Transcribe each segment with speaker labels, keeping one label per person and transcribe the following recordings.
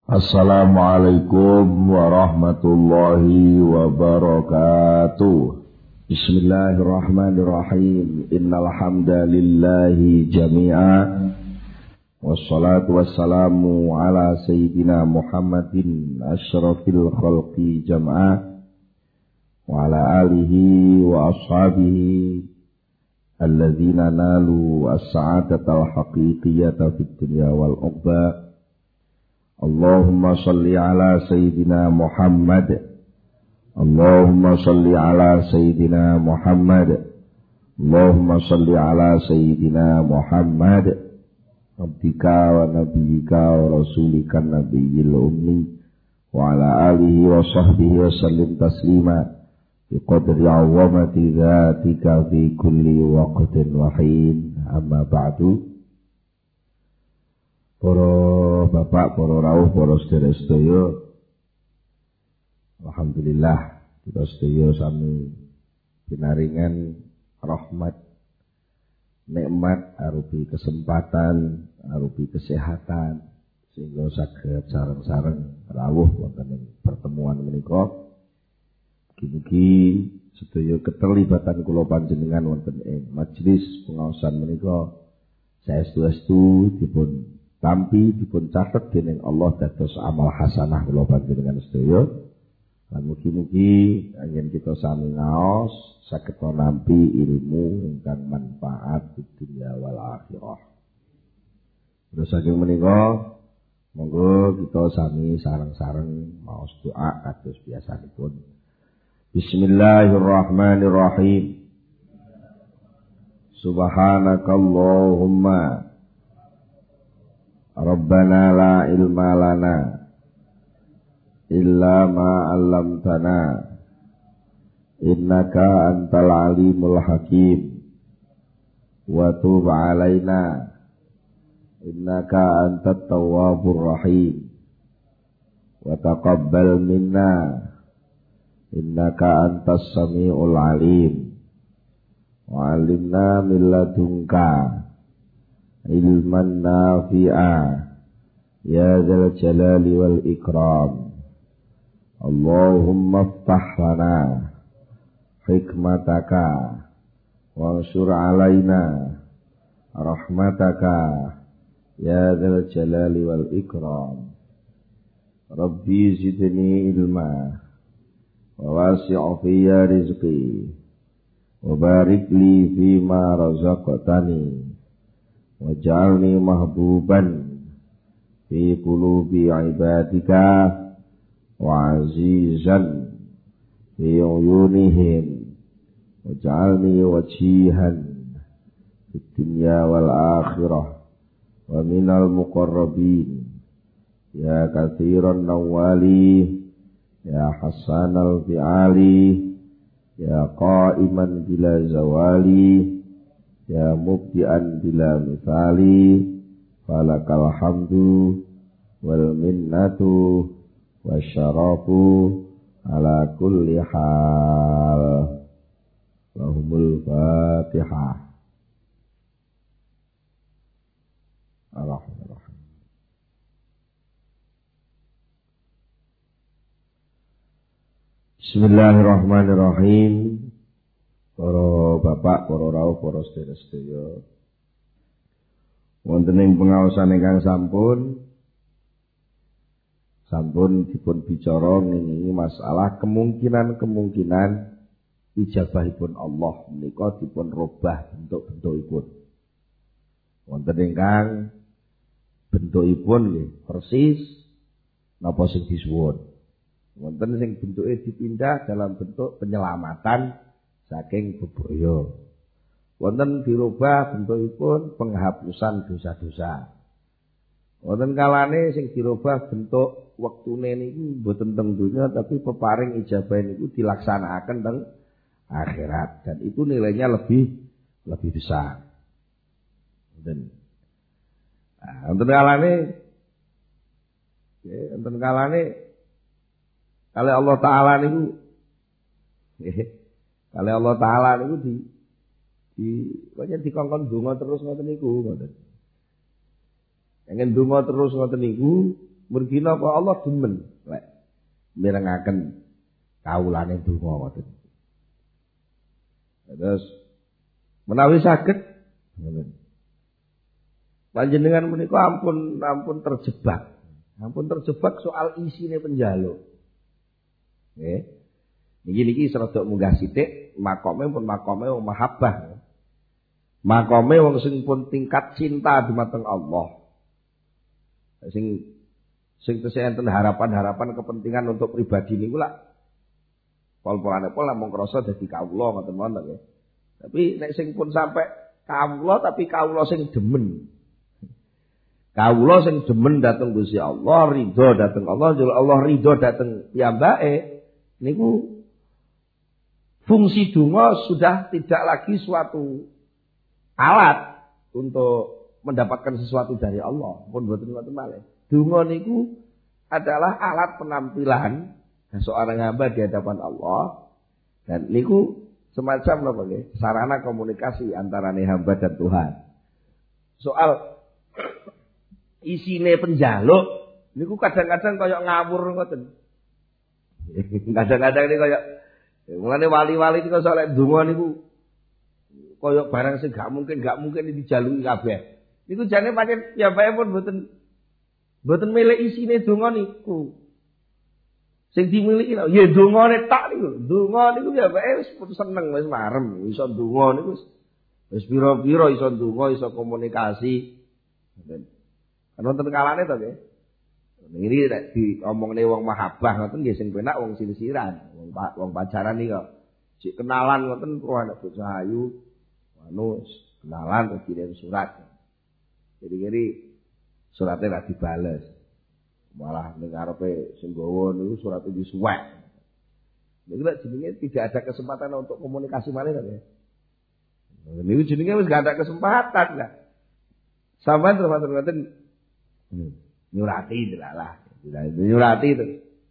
Speaker 1: Assalamualaikum warahmatullahi wabarakatuh. Bismillahirrahmanirrahim. Innal hamdalillahi jami'a. Wassalatu wassalamu ala sayyidina Muhammadin asyrafil khalqi jam'a wa ala alihi wa ashabihi alladzina nalu as-sa'adatal haqiqiyata fid dunya wal uqba. Allahumma salli ala Sayyidina Muhammad. Allahumma salli ala Sayyidina Muhammad. Allahumma salli ala Sayyidina Muhammad. Abdika wa nabiyika wa rasulika nabiyil ummi. Wa ala alihi wa sahbihi wa sallim taslima. Biqadri awamati dhatika fi kulli waqtin wahin. Amma ba'du. Para bapak, para rawuh, para sedherek-sedherek, alhamdulillah kita sedaya sami pinaringan rahmat, nikmat arupi kesempatan, arupi kesehatan sehingga saged sareng-sareng rawuh wonten ing pertemuan menika. Mugi-mugi sedaya keterlibatan kula panjenengan wonten ing majelis pengaosan menika saestu-estu dipun tampi dipun catet dening Allah dados amal hasanah kula panjenengan sedaya. Lan mugi-mugi yen kita sami ngaos saged nampi ilmu ingkang manfaat di dunia wal akhirah. Terus saking menika monggo kita sami sareng-sareng maos doa kados biasanipun. Bismillahirrahmanirrahim. Subhanakallahumma Rabbana la ilma lana illa ma 'allamtana innaka antal alimul hakim wa tub 'alaina innaka antat tawwabur rahim wa taqabbal minna innaka antas samiul alim wa 'allimna min ladunka ilman nafi'a ya dzal jalali wal ikram. Allahumma iftah lana hikmataka wansur alaina rahmataka ya dzal jalali wal ikram. Rabbi zidni ilma wa wasi' fiyya rizqi wa barik li fima razaqtani waj'alni mahbuban fi qulubi ibadika wa azizan fi uyunihim waj'alni wajihan fid dunya wal akhirah wa minal muqarrabin ya katsiran nawali ya hasanal fi'ali ya qa'iman bila zawali ya mubdi'an bila misali falakal hamdu wal minnatu wasyarafu ala kulli hal. Lahumul Fatihah. Ar-Rahmanir-Rahim. Bismillahirrahmanirrahim. Para bapak, para rawuh, para sedherek-sedherek. Wonten ing pengaosan ingkang sampun dipun bicara ngingi masalah kemungkinan ijabahipun Allah menika dipun robah bentuk-bentukipun. Wonten ingkang bentukipun nggih persis napa sing disuwun. Wonten sing bentuke dipindah dalam bentuk penyelamatan saking bebaya. Wonten dirubah bentukipun penghapusan dosa-dosa. Wonten kalane sing dirubah bentuk wektune niku mboten teng donya tapi peparing ijabah niku dilaksanakaken teng akhirat dan itu nilainya lebih besar. Wonten kalane kali Allah taala niku kalau Allah Ta'ala niku banyak dikongkon donga terus ngoten niku ngoten. Pengen donga terus ngoten niku Mergi napa Allah demen lek mirengaken kawulane donga ngoten. Terus menawi saged panjenengan menika ampun terjebak. Ampun terjebak soal isine penjaluk. Nggih. Niki serodok munggah sithik, makome pun makome wong mahabbah. Makome wong sing pun tingkat cinta dumateng Allah. Sing tesih enten harapan-harapan kepentingan untuk pribadi niku lak pol-polane pol namung krasa dadi kawula ngoten mawon nggih. Tapi nek sing pun sampe kawula tapi kawula sing demen. Kawula sing demen dhateng Gusti Allah, ridho dhateng Allah, Allah ridho dhateng piyambake niku fungsi donga sudah tidak lagi suatu alat untuk mendapatkan sesuatu dari Allah. Pun boten ngoten malih. Donga niku adalah alat penampilan seorang hamba di hadapan Allah dan niku semacam apa nggih? Sarana komunikasi antara hamba dan Tuhan. Soal isine penjaluk niku kadang-kadang kaya ngawur ngoten. Kadang-kadang ini kaya mulane wali-wali iki soal donga niku kaya barang sing gak mungkin dijaluki kabeh. Niku jane pancen piyambake pun boten milih isine donga niku. Sing dimiliki lho ya dongane tok niku. Donga niku piyambake wis seneng wis marem iso donga niku wis pira-pira iso donga iso komunikasi. Kan wonten kalane to nggih. Niki nek diomongne wong mahabbah ngoten nggih sing penak wong silsiran, wong pacaran iki kok. Sik kenalan ngoten karo anak bocah ayu, anu kenalan terus kirim surat. Jadi suratnya ora dibales. Malah ning arepe sing gawa niku surate disuwek. Niku lek jenenge tidak ada kesempatan untuk komunikasi malih to nggih. Niku jenenge wis gak ada kesempatan lah. Sampeyan terus ngoten nyurati delalah. Nyurati itu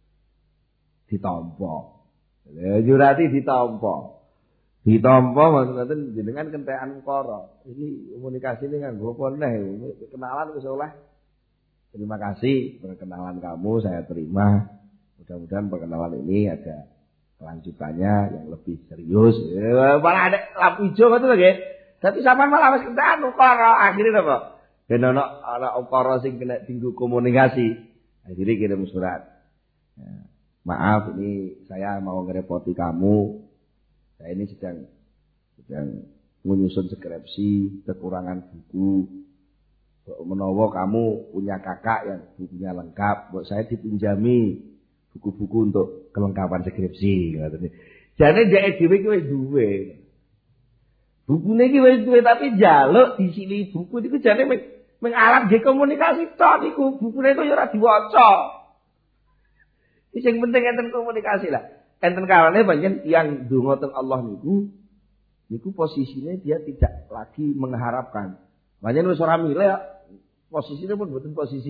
Speaker 1: ditampa. Nyurati ditampa. Ditampa maksudnya jenengan kentekan ukara. Iki komunikasine nganggo apa neh? Kenalan wis oleh. Terima kasih perkenalan kamu saya terima. Mudah-mudahan perkenalan ini ada kelanjutannya yang lebih serius. Malah ada lampu hijau ngoten lho nggih. Dadi sampean malah wis kentekan ukara akhire napa? Ben ana ukara sing kena tinggu komunikasi. Akhirnya kirim surat. Ya, maaf ini saya mau ngerepoti kamu. Saya ini sedang menyusun skripsi, kekurangan buku. Menawa kamu punya kakak yang bukunya lengkap, buat saya dipinjami buku-buku untuk kelengkapan skripsi. Jadi dia dhewe iki wis duwe. Bukune iki wis duwe tapi njaluk disili buku niku jane mengalat nggih komunikasi tok niku bukune kok ya ora diwaca. Iki sing penting enten komunikasi lah. Enten kalane pancen tiyang donga teng Allah niku posisinya dia tidak lagi mengharapkan. Pancen wis ora milih posisinya pun boten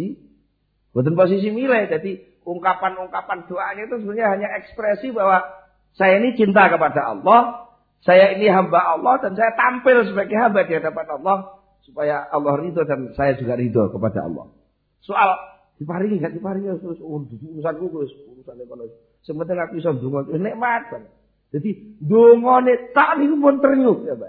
Speaker 1: posisi milih. Jadi ungkapan-ungkapan doanya itu sebenarnya hanya ekspresi bahwa saya ini cinta kepada Allah. Saya ini hamba Allah dan saya tampil sebagai hamba di hadapan Allah supaya Allah ridho dan saya juga ridho kepada Allah. Soal diparingi enggak diparingi terus urusanku terus urusan ekonomi. Sementing aku iso ndonga nikmat. Jadi ndongane tak niku pun ternyuh ya, Pak.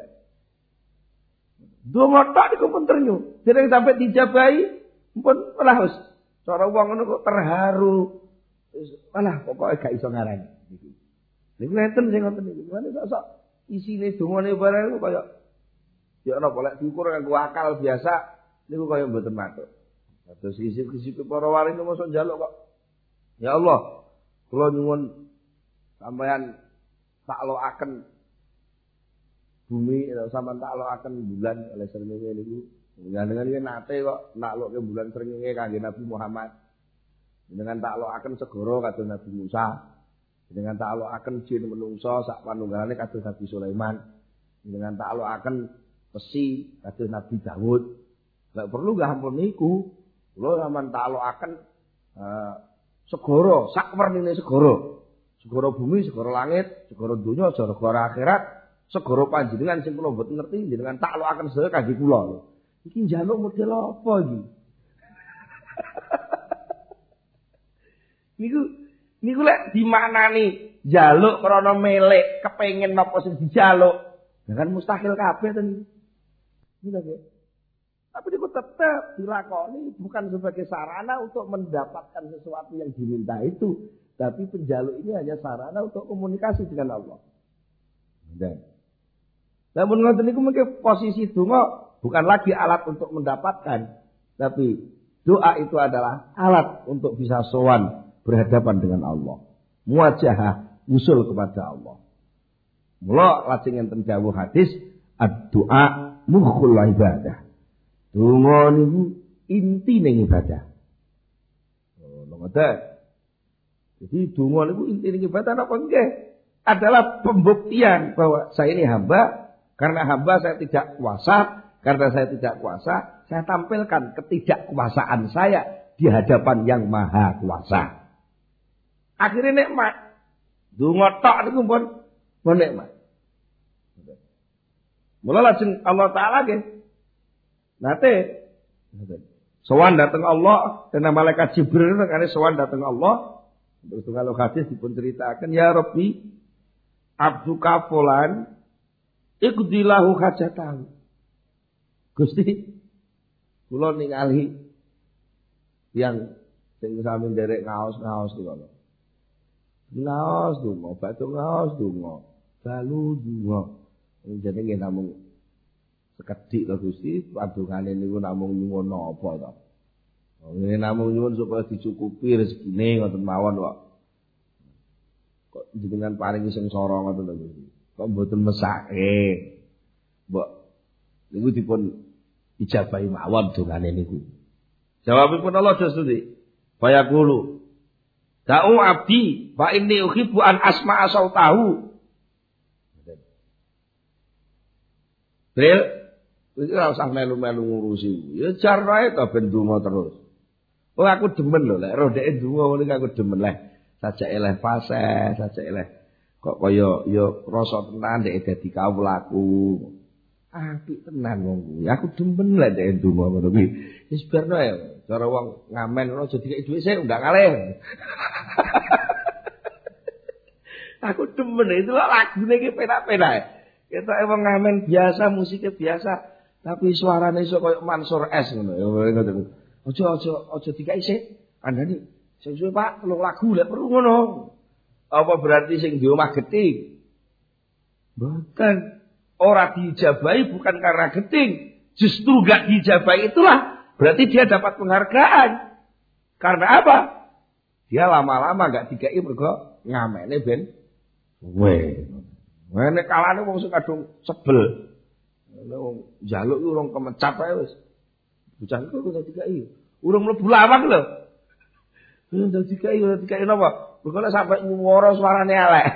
Speaker 1: Ndonga tak niku pun ternyuh. Jadi sampai dijabahi pun malah wis cara wong ngono kok terharu. Malah pokoke gak iso ngarani niki. Niku enten sing ngoten niku. Mane sok isine dongane barang iku kaya ya ana bolak diukur kanggo akal biasa niku kaya mboten matur. Terus isi-isi para wali niku mosok njaluk kok. Ya Allah, kula nyuwun sampeyan taklokaken bumi sampeyan taklokaken bulan oleh srengenge niku. Dengan iki nate kok naklokke bulan srengenge kangge Nabi Muhammad. Dengan taklokaken segara kados Nabi Musa. Dengan taklokaken jin menungso sak panunggalane kados Nabi Sulaiman. Dengan taklokaken besi kados Nabi Daud. Enggak perlu gak ampun niku. Kula sampean taklokaken segara, sak wernine segara. Segara bumi, segara langit, segara donya, segara akhirat, segara panjenengan sing kula mboten ngerti jenengan taklokaken sedaya kangge kula. Iki njaluk model apa iki? Niku lek dimaknani njaluk krana melek kepengin napa sing dijaluk, ya kan mustahil kabeh to niku. Niku. Tapi niku tetap dilakoni bukan sebagai sarana untuk mendapatkan sesuatu yang diminta itu, tapi penjaluk ini hanya sarana untuk komunikasi dengan Allah. Dan namun ngoten niku mungkin posisi donga bukan lagi alat untuk mendapatkan, tapi doa itu adalah alat untuk bisa sowan berhadapan dengan Allah. Muwajahah, usul kepada Allah. Mula lajeng enten dawuh hadis, ad-du'a mukhul ibadah. Donga niku intine ibadah. Oh, ngoten. Jadi donga niku intine ibadah apa nggih? Adalah pembuktian bahwa saya ini hamba, karena hamba saya tidak kuasa, karena saya tidak kuasa, saya tampilkan ketidakkuasaan saya di hadapan yang maha kuasa. Akhirnya nikmat. Donga tok niku pun nikmat. Mula lajeng Allah Taala nggih nate sowan dateng Allah dan malaikat Jibril nekane sowan dateng Allah. Terus kalau hadis dipun ceritakan, ya Rabbi abduka fulan iqdilahu hajatahu. Gusti kula ningali yang sing sami nderek ngaos-ngaos niku. Ngaos donga, batu ngaos donga, dalu donga. Jenenge namung sekedhik to Gusti, padungane niku namung nyuwun napa to. Ini namung nyuwun supaya dicukupi rezekine ngoten mawon kok. Kok jenengan paringi sengsara ngoten lho Gusti. Kok mboten mesake. Mbok niku dipun ijabahi mawon dongane niku. Jawabipun Allah Gusti. Fayaqulu Da'u abdi fa inni uhibbu an asma'a sautahu. Bril, iki ora usah melu-melu ngurusi. Ya jar wae to ben donga terus. Oh aku demen lho lek ro dhek donga ngene aku demen leh. Sajak eleh fase, sajak eleh kok kaya ya rasa tenan dhek dadi kawulaku. Apik tenan wong kuwi. Aku demen lek dhek donga ngono kuwi. Wis barno ya. Cara wong ngamen ora jadi kaya dhuwit sik ndak kalih. Aku demen itu lagune iki penak-penak. Ketok wong ngamen biasa, musiknya biasa, tapi suarane iso koyo Mansur S ngono. Aja dikai sik. Andane sing suwe Pak, 3 lagu lek perlu ngono. Apa berarti sing di omah geting? Bukan. Ora diijabahi bukan karena geting. Justru gak diijabahi itulah berarti dia dapat penghargaan. Karena apa? Dia lama-lama gak dikai mergo ngamene ben weh. Nek kalane wong sing kadung sebel. Wong njaluk ku urung kemecap ae wis. Bocah iku kudu dikai. Urung mlebu lawang lho. Udah dikai napa? Mergo nek sampe nyuwara suarane elek.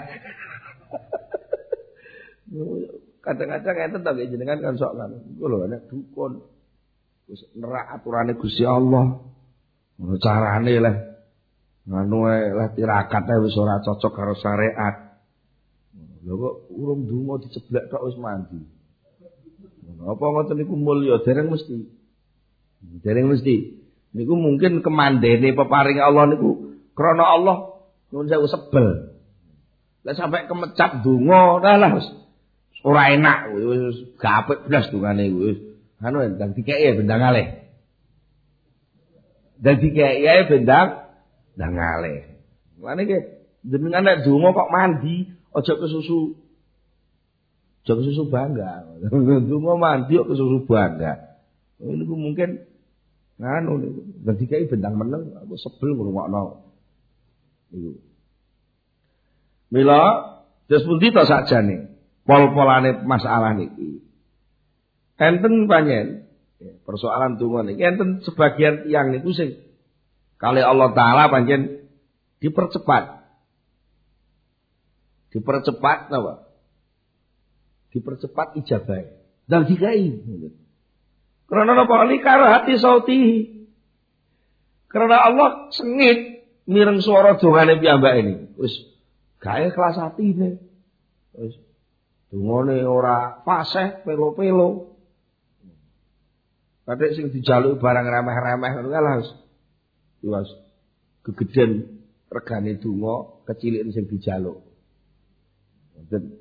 Speaker 1: Kadang-kadang enten to jenengan kan sok kan. Iku lho nek dukun wis nerak aturane Gusti Allah. Ngono carane leh. Nganu leh tirakat wis ora cocok karo syariat. Lho kok urung donga diceblek tok wis mandi. Ngono apa ngoten niku mulya dereng mesti. Dereng mesti. Niku mungkin kemandene peparing Allah niku krana Allah nuwun sewu sebel. Lah sampai kemecap donga lah wis ora enak wis gak apik blas dongane wis. Anu ndang dikeki bendang aleh. Dan dikeki bendang ndang aleh. Mane iki jenengan nek donga kok mandi aja kesusu. Aja kesusu bangga. Donga mandi kok kesusu bangga. Niku mungkin nganu niku. Dan dikeki bendang meneng aku sebel ngrungokno. Niku. Mila terus pundi to sakjane pol-polane masalah niki. Enten panjen persoalan donga niki enten sebagian tiyang niku sing kali Allah Taala panjen dipercepat. Dipercepat napa? Dipercepat ijabah. Dan dikai. Karena napa li karo hati sauti. Karena Allah sengit mireng suara dongane piyambak ini. Wis gawe kelas atine. Wis dongane ora fasih pelo-pelo. Kadek sing dijaluk barang remeh-remeh ngono kae lah wis gegeden regane donga kecilik sing dijaluk. Ngoten.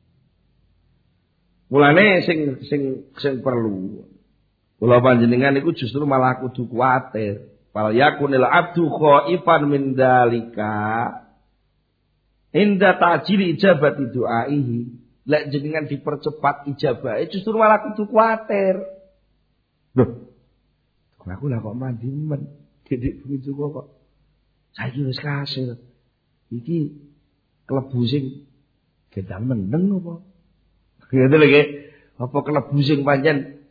Speaker 1: Mulane sing perlu kula panjenengan iku justru malah kudu kuwatir. Fal yakunil abdu khaifan min dalika inda ta'jil ijabati du'aihi. Lek jenengan dipercepat ijabah justru malah kudu kuwatir. Loh. Aku lah kok mandi men. Didik bengi kok. Saiki wis kasil. Iki klebu sing gendang meneng apa? Gitu lagi. Apa klebu sing pancen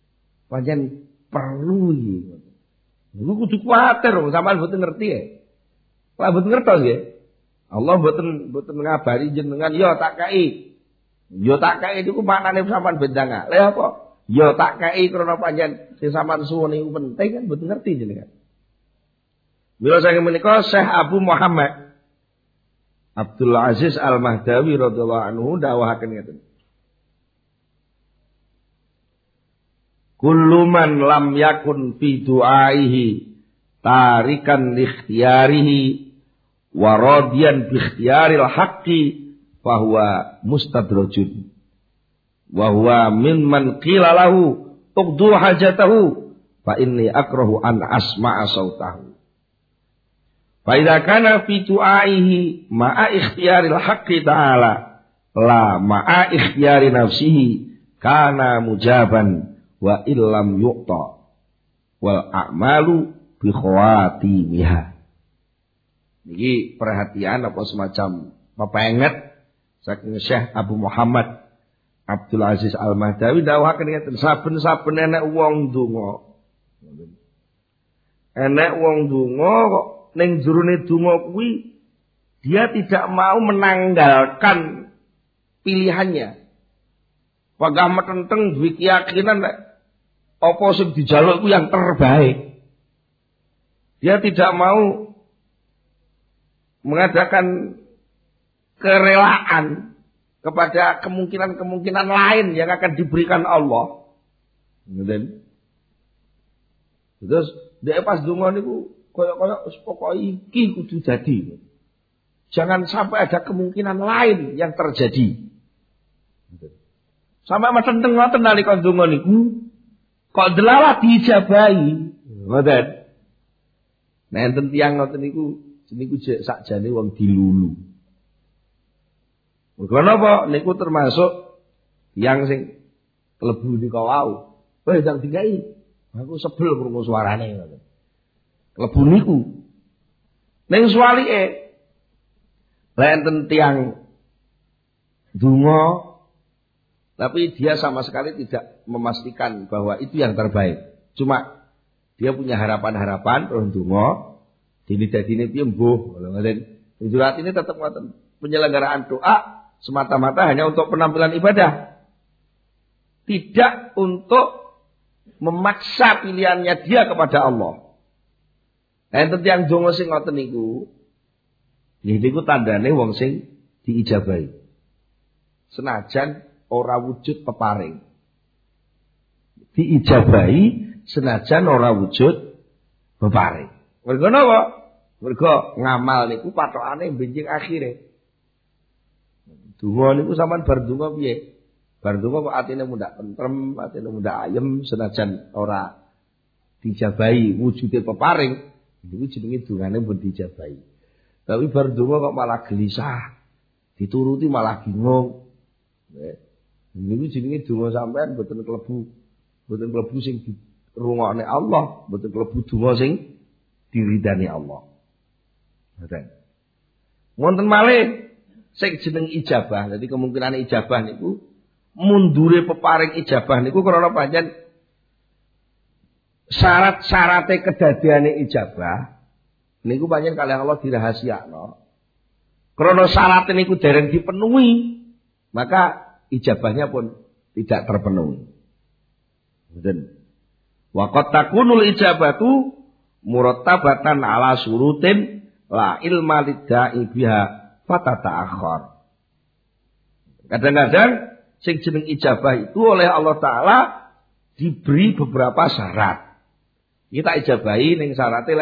Speaker 1: perlu iki. Lu kudu kuwatir sampean mboten ngerti ya. Lah mboten ngertos ya. Allah mboten ngabari jenengan ya tak kei. Ya tak kei niku maknane sampean bendang. Lha apa? Ya tak kei krana pancen sing sampean suwun niku penting kan mboten ngerti jenengan. Mila saking menika Syekh Abu Muhammad Abdul Aziz Al-Mahdawi radhiyallahu anhu dawuhaken ngeten. Kullu man lam yakun fi du'aihi tarikan li ikhtiyarihi wa radiyan bi ikhtiyaril haqqi fa huwa mustadrajun wa huwa mimman qila lahu uqdu hajatahu fa inni akrahu an asma'a sautahu. Fa idza kana fi du'aihi ma'a ikhtiyaril haqqi ta'ala la ma'a ikhtiyari nafsihi kana mujaban wa illam yuqta wal a'malu bi khawatimiha. Niki perhatian apa semacam pepenget saking Syekh Abu Muhammad Abdul Aziz Al-Mahdawi dawuhaken ngeten, saben-saben enek wong donga. Enek wong donga kok ning jerone donga kuwi dia tidak mau menanggalkan pilihannya. Pagah metenteng duwe keyakinan nek apa sing dijaluk ku yang terbaik. Dia tidak mau mengadakan kerelaan kepada kemungkinan-kemungkinan lain yang akan diberikan Allah. Ngoten. Terus dhek pas donga niku kaya wis pokoke iki kudu dadi. Jangan sampai ada kemungkinan lain yang terjadi. Sampai metenteng ngoten nalika donga niku kok delalah diijabahi. Ngoten. Nek enten tiyang ngoten niku sakjane wong dilulu. Mergo napa niku termasuk tiyang sing klebu nika wau. Weh jang dikai. Aku sebel krungu suarane ngoten. Klebu niku. Ning suwalike lek enten tiyang donga tapi dia sama sekali tidak memastikan bahwa itu yang terbaik. Cuma dia punya harapan-harapan terus donga dini-dini piye mbuh ngoten. Jurat ini tetap ngoten. Penyelenggaraan doa semata-mata hanya untuk penampilan ibadah. Tidak untuk memaksa pilihannya dia kepada Allah. Enten tiyang donga sing ngoten niku niku tandane wong sing diijabahi. Senajan ora wujud peparing. Diijabahi senajan ora wujud peparing. Mergo napa? Mergo ngamal niku pathokane benjing akhire. Donga niku sampean bar donga piye? Bar donga kok atine mundak tentrem, atine mundak ayem senajan ora dijabahi wujude peparing, niku jenenge dongane pun dijabahi. Tapi bar donga kok malah gelisah, dituruti malah bingung. Niku jenenge donga sampean mboten klebu sing dirungokne Allah, mboten klebu donga sing diridani Allah. Ngoten. Wonten malih sing jeneng ijabah. Dadi kemungkinan ijabah niku mundure peparing ijabah niku krana pancen syarat-syarate kedadiane ijabah niku pancen kalih Allah dirahasiakno. Krana syarat niku dereng dipenuhi, maka ijabahnya pun tidak terpenuhi. Dan waqat takunul ijabatu murattabatan ala surutin la ilma lidda'i biha fatata'akhir. Kadang-kadang sing jeneng ijabah itu oleh Allah Ta'ala diberi beberapa syarat. Kita ijabahi ning syarate lek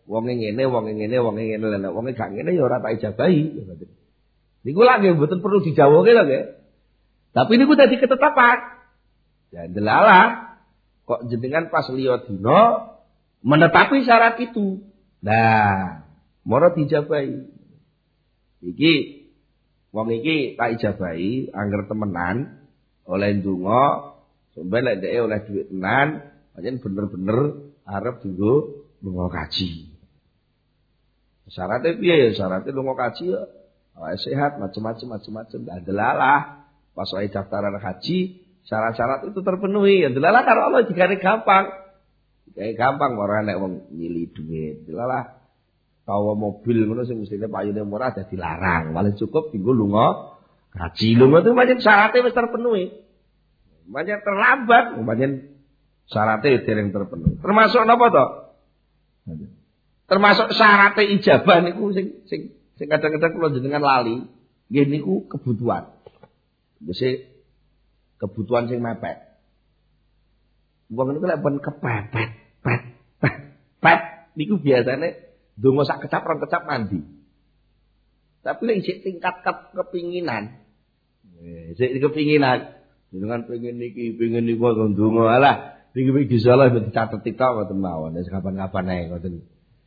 Speaker 1: Wonge ngene, lha wonge gak ngene ya ora tak ijabahi. Niku lak nggih mboten perlu dijawabke lho nggih. Tapi niku dadi ketetapan. Ya delalah kok jenengan pas liya dina menetapi syarat itu. Nah, moro dijabahi. Iki wong iki tak ijabahi angger temenan oleh ndonga sampe lek dhek oleh dhuwit tenan, pancen bener-bener arep dienggo lunga kaji. Syaratnya piye ya? Syaratnya lunga kaji ya sehat macam-macam. Delalah pas wae daftaran haji syarat-syarat itu terpenuhi. Delalah karo Allah digane gampang. Kayak gampang ora nek wong nyili duit. Delalah kawa mobil ngono sing mestine payune murah dadi larang. Malah cukup dienggo lunga kaji. Lunga itu pancen syaratnya wis terpenuhi. Pancen terlambat, pancen syaratnya dereng terpenuhi. Termasuk napa to? Termasuk syaratnya ijabah niku sing kadang-kadang kula jenengan lali, nggih niku kebutuhan. Mesti kebutuhan sing mepet. Wong niku lek pun kepepet, pet niku biasane ndonga sak kecap rong kecap mandi. Tapi lek isih tingkat kepinginan. Isih kepinginan, jenengan pengen niki, pengen niku ndonga alah, niki disalah dicatet tok ngoten mawon, wis kapan-kapan ae ngoten.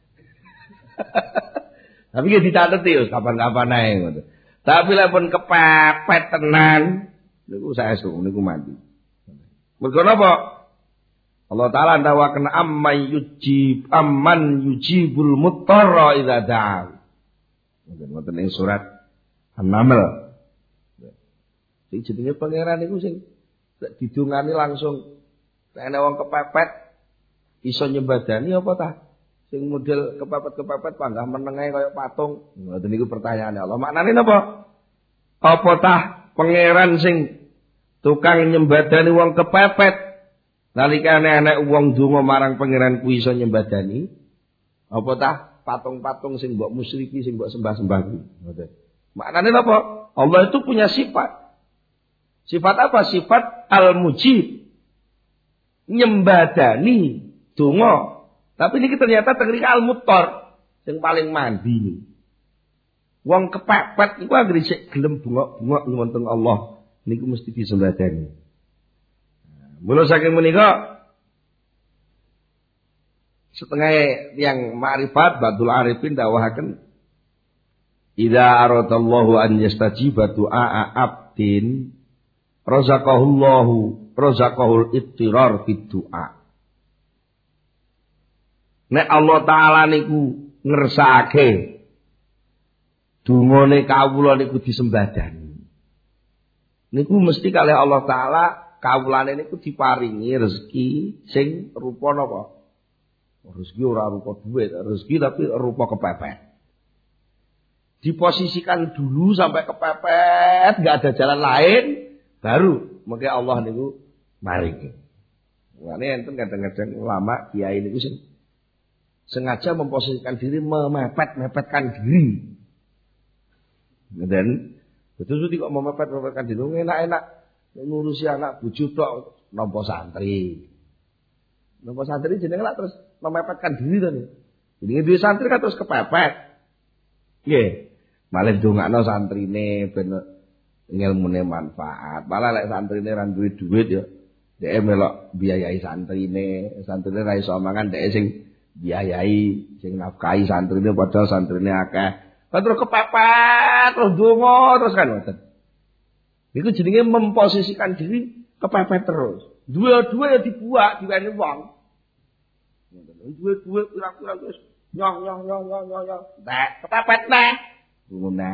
Speaker 1: Tapi ya dicatet ya kapan-kapan ae ngoten. Tapi lek pun kepepet tenan niku saestu niku mandi. Mergo napa? Allah taala ndawaken amman yujibul muttarra idza da'a. Ngoten ing surat An-Naml. Sing jenenge pangeran niku sing didungani langsung nek ana wong kepepet iso nyembadani apa ta? Sing model kepepet panggah menenge kaya patung. Ngoten niku pertanyaane Allah. Maknane napa? Apa tah pangeran sing tukang nyembadani wong kepepet nalikane ana wong donga marang pangeran kuwi iso nyembadani? Apa tah patung-patung sing mbok musyriki sing mbok sembah-sembah kuwi? Ngoten. Maknane napa? Allah itu punya sifat. Sifat apa? Sifat al-mujib. Nyembadani donga. Tapi ini ternyata teknik al-muttar yang paling mandi. Wong kepepet iku anggere sik gelem bungok-bungok wonten Allah niku mesti disembadani. Mula saking menika setengah yang ma'rifat Badul Arifin dawahaken idza aradallahu an yastajiba du'a abdin razaqahul ittirar fid du'a. Nek Allah taala niku ngersakake dungane kawula niku disembadani. Niku mesti kalih Allah taala kawulane niku diparingi rezeki sing rupa napa? Rezeki ora rupa duit, rezeki tapi rupa kepepet. Diposisikan dulu sampai kepepet, enggak ada jalan lain, baru mengke Allah niku maringi. Mulane enten kadang-kadang ulama kiai niku sing sengaja memposisikan diri memepet-mepetkan diri. Dan betul kok memepet-mepetkan diri enak-enak ngurusi anak bojo tok nampa santri. Nampa santri jenenge lak terus memepetkan diri to. Jadi duwe santri kan terus kepepet. Nggih. Malah ndongakno santrine ben ilmune manfaat. Malah lek santrine ra duwe duit ya dhek melok biayai santrine ra iso mangan dhek sing biayai sing nafkahi santrine padahal santrine akeh. Kan terus kepepet, terus donga terus kan ngoten. Iku jenenge memposisikan diri kepepet terus. Dua-dua ya dibuat diweni wong. Ngoten. Dua-dua kira-kira wis nyong. Nek kepepet neh. Ngono.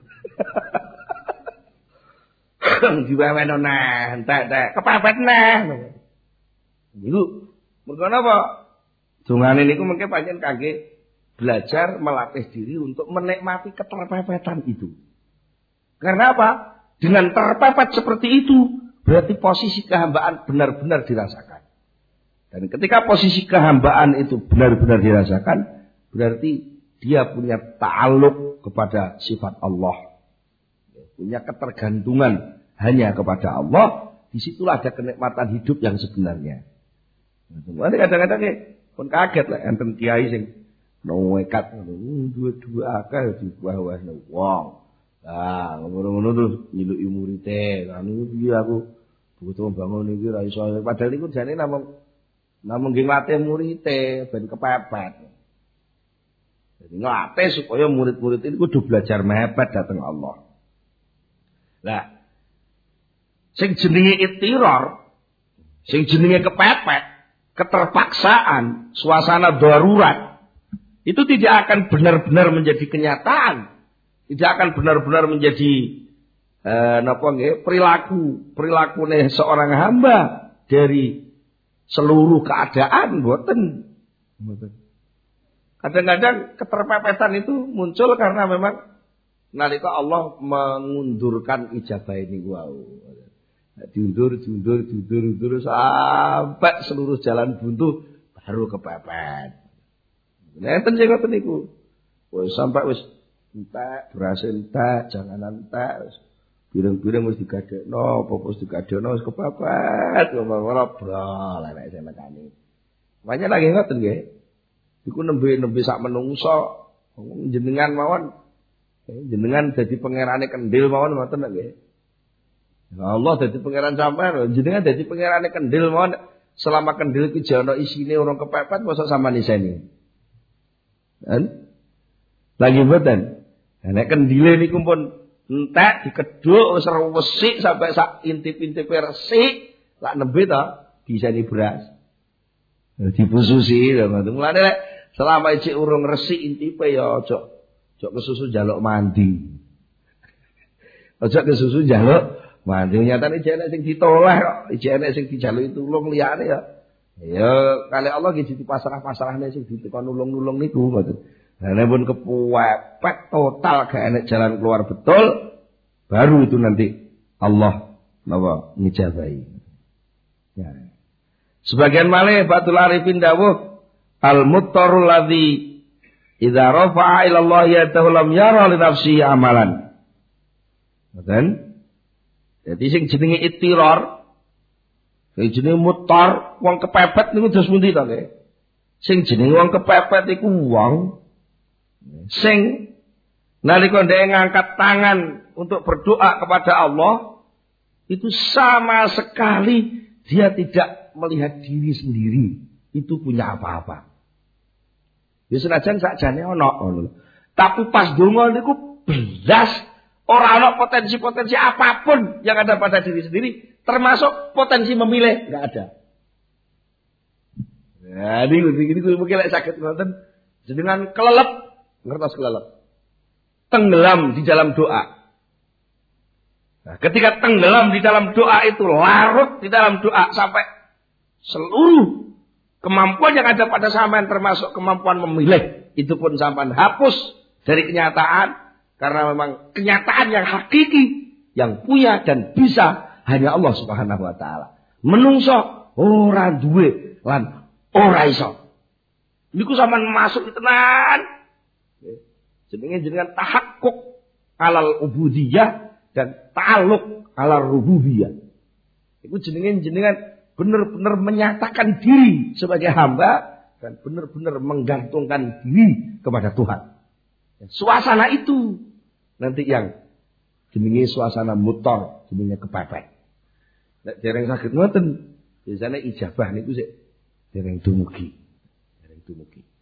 Speaker 1: Diweweno neh, entek kepepet neh. Iku mergo napa? Dungane niku mengke pancen kangge belajar melatih diri untuk menikmati keterpepetan itu. Karena apa? Dengan terpepet seperti itu, berarti posisi kehambaan benar-benar dirasakan. Dan ketika posisi kehambaan itu benar-benar dirasakan, berarti dia punya ta'alluq kepada sifat Allah. Punya ketergantungan hanya kepada Allah. Disitulah ada kenikmatan hidup yang sebenarnya. Kadang-kadang pun kaget lah enten kiai sing nekat dua akeh dibuah-buahne wong. Ah, ngono-ngono terus nyiluki murite. Lah niku piye aku butuh bangun iki ra iso. Padahal niku jane namung nggih nglatih murite ben kepepet. Jadi nglatih supaya murid-murid itu kudu belajar mepet dateng Allah. Lah sing jenenge ittiror, sing jenenge kepepet, keterpaksaan, suasana darurat itu tidak akan benar-benar menjadi kenyataan, tidak akan benar-benar menjadi perilaku seorang hamba dari seluruh keadaan, mboten. Kadang-kadang keterpepetan itu muncul karena memang nalika Allah mengundurkan ijabah ini diundur sampai seluruh jalan buntu baru kepepet. Nenten sing ngoten niku. Wis sampai wis entek, berhasil entek, janganan entek, pireng-pireng wis digadekno, apa wis digadekno wis kepepet, ngomong-ngomong brol nek sing nekani. Makanya lagi ngoten nggih. Iku nembe sak menungso jenengan mawon. Jenengan dadi pangerane kendil mawon ngoten nggih. Allah dadi pangeran sampean, jenengan dadi pangerane kendil mawon. Selama kendil iki jana isine urung kepepet mosok sampean iseni. Kan? Lagi mboten. Nek kendile niku pun entek dikedhuk wis resik sampai sak intip-intipe resik, lak nembe to diseni beras. Dipususi lho ngoten. Mulane nek selama iki urung resik intipe ya aja kesusu njaluk mandi. Aja kesusu njaluk mandi. Nyatane jane sing ditoleh kok, jane sing dijaluki tulung liyane ya. Ya kali Allah iki dipasrah-pasrahne sing ditekon nulung-nulung niku ngoten. Lah nek pun kepepet total gak enek jalan keluar betul, baru itu nanti Allah napa ngijabahi. Ya. Sebagian malih Batul Arifin dawuh al-muttarul ladzi idza rafa'a ila Allah yatahu lam yara li nafsihi amalan. Ngoten? Jadi sing jenenge ittiror, sing jenenge muttar, wong kepepet niku dos pundi to nggih? Sing jenenge wong kepepet iku wong sing nalika ndek ngangkat tangan untuk berdoa kepada Allah itu sama sekali dia tidak melihat diri sendiri itu punya apa-apa. Ya senajan sakjane ana. Tapi pas donga niku blas ora ana potensi-potensi apapun yang ada pada diri sendiri, termasuk potensi memilih enggak ada. Nah, ini mungkin lek saged ngoten jenengan kelelep, ngertos kelelep. Tenggelam di dalam doa. Nah, ketika tenggelam di dalam doa itu larut di dalam doa sampai seluruh kemampuan yang ada pada sampean termasuk kemampuan memilih itu pun sampean hapus dari kenyataan karena memang kenyataan yang hakiki yang punya dan bisa hanya Allah Subhanahu wa taala. Menungso ora duwe lan ora iso. Niku sampean masuk tenan. Jenengan tahakkuk alal ubudiyah dan ta'alluq alal rububiyah. Iku jenengan benar-benar menyatakan diri sebagai hamba dan benar-benar menggantungkan diri kepada Tuhan. Suasana itu nanti yang jenenge suasana mutar, jenenge kepepet. Nek dereng saged ngoten, biasane ijabah niku sik dereng dumugi.